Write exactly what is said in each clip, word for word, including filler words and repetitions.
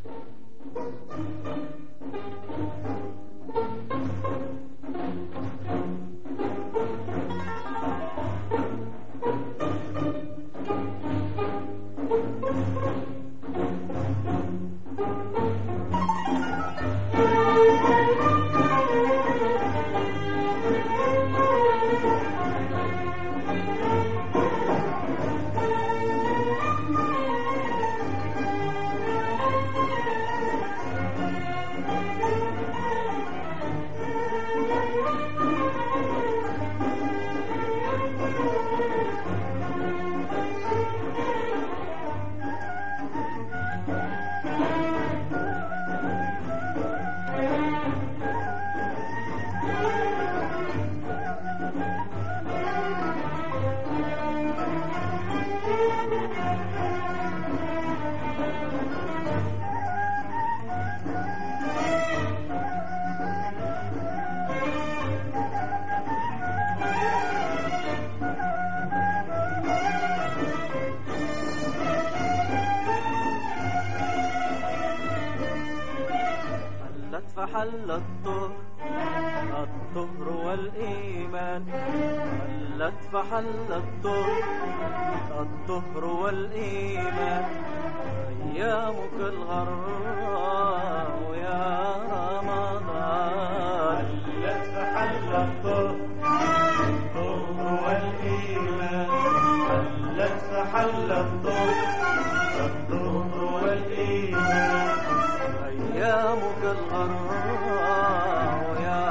فحل الطهر الطهر والإيمان حلت فحل الطهر الطهر والإيمان أيامك الغراء يا رمضان حلت فحل الطهر الطهر والإيمان حلت فحل الطهر الطهر والإيمان أيامك الغراء يا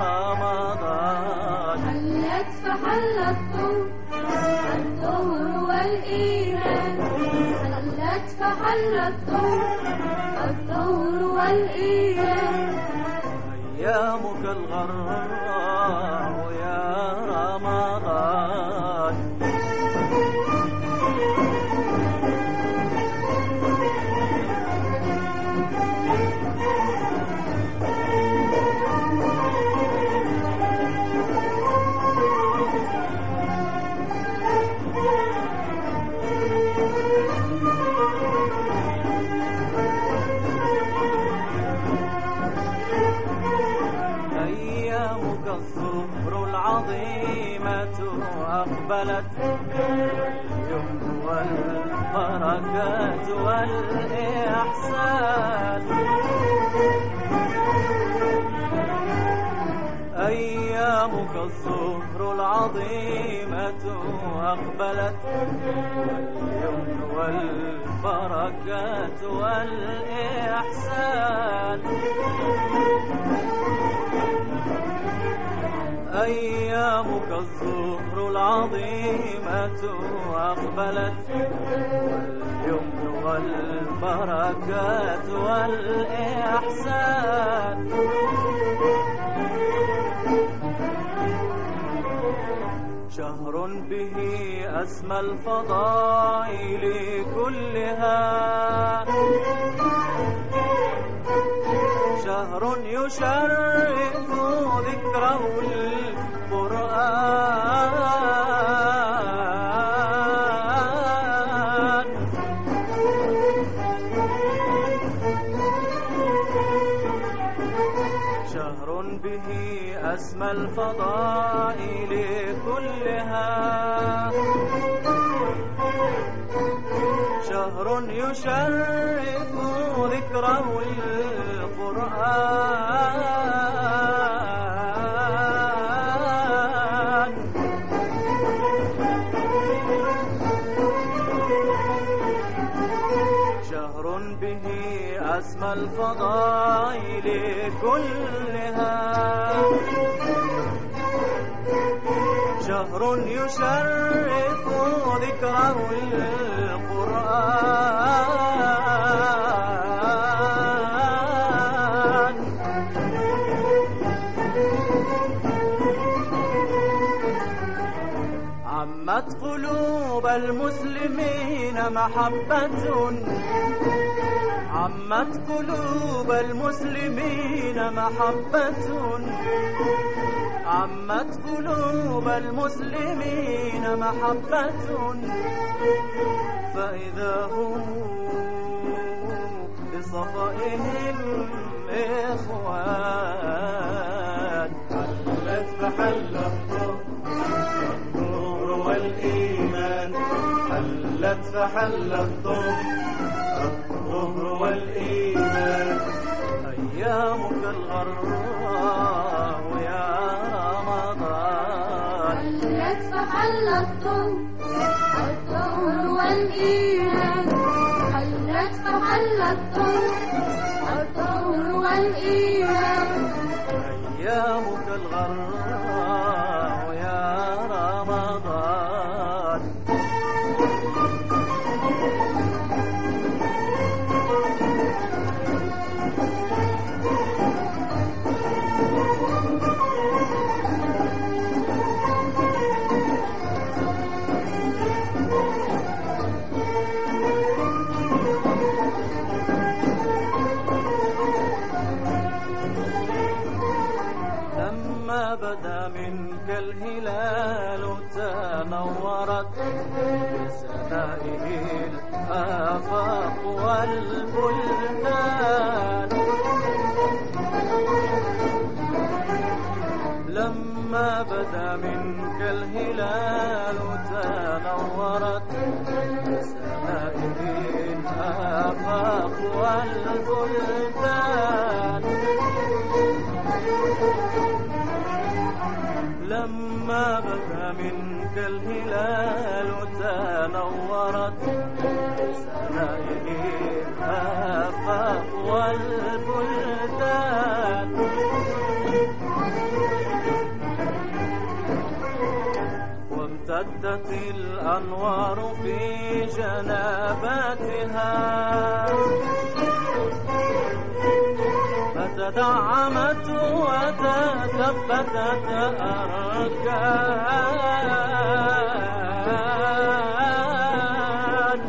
رمضان حلت فحل الطهر الطهر والإيمان حلت فحل الطهر الطهر والإيمان أيامك الغراء يا رمضان أيامك الظهر العظيمة أقبلت اليمن والبركات والإحسان أيامك الظهر العظيمة أقبلت اليمن والبركات والإحسان أيامك الظهر العظيمة أقبلت اليمن والبركات والإحسان شهر به أسمى الفضائل كلها شهر يشرف ذكره القرآن شهر به أسمى الفضائل كلها شهر يشرف ذكره القرآن شهر به أسمى الفضائل كلها شهر يشرف ذكره القرآن عمت قلوب المسلمين محبة عمت قلوب المسلمين محبة عمت قلوب المسلمين محبة فإذا هم صفائهم إخوان. حلت فحل الطهر والإيمان، حلت فحل الطهر والإيمان. أيامك الغراء يا رمضان، حلت فحل الطهر والإيمان، حلت فحل الطهر والإيمان. أيامك الغراء يا رمضان. لما بدا منك الهلال تنورت بسمائه الآفاق والبلدان. لما بدا منك الهلال تنورت بسمائه الآفاق والبلدان. لما بدا منك الهلال تنورت بسمائه الآفاق والبلدان. وامتدت الأنوار في جناباتها، فتدعمت وتثبتت أركان.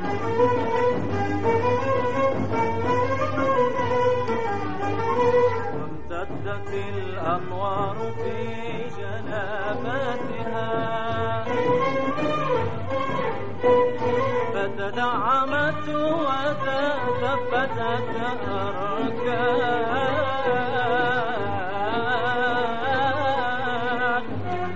وامتدت الأنوار في جناباتها، فتدعمت وتثبتت أركان.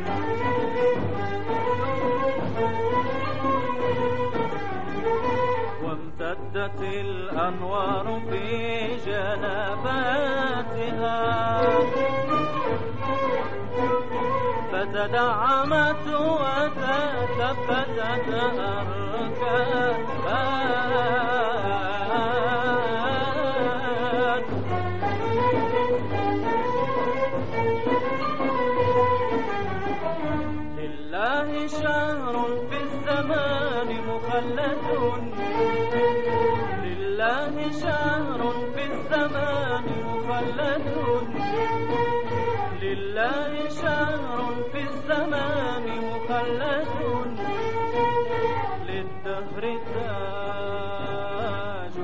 وامتدت الأنوار في جنباتها، فتدعمت وتثبتت أركان. لله شهر في الزمان مخلد، لله شهر في الزمان مخلد، لله شهر في الزمان مخلد، للدهر تاج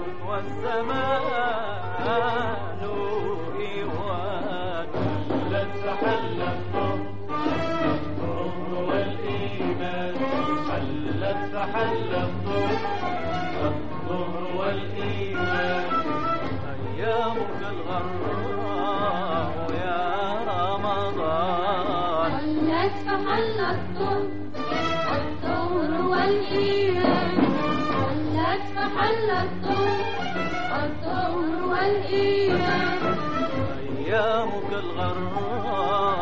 والزمان إيوان. حلت فحل الطهر والإيمان، حلت فحل الطهر والإيمان. أيامك الغراء يا رمضان، حلت فحل الطهر والإيمان، حلت فحل الطهر والإيمان. أيامك الغراء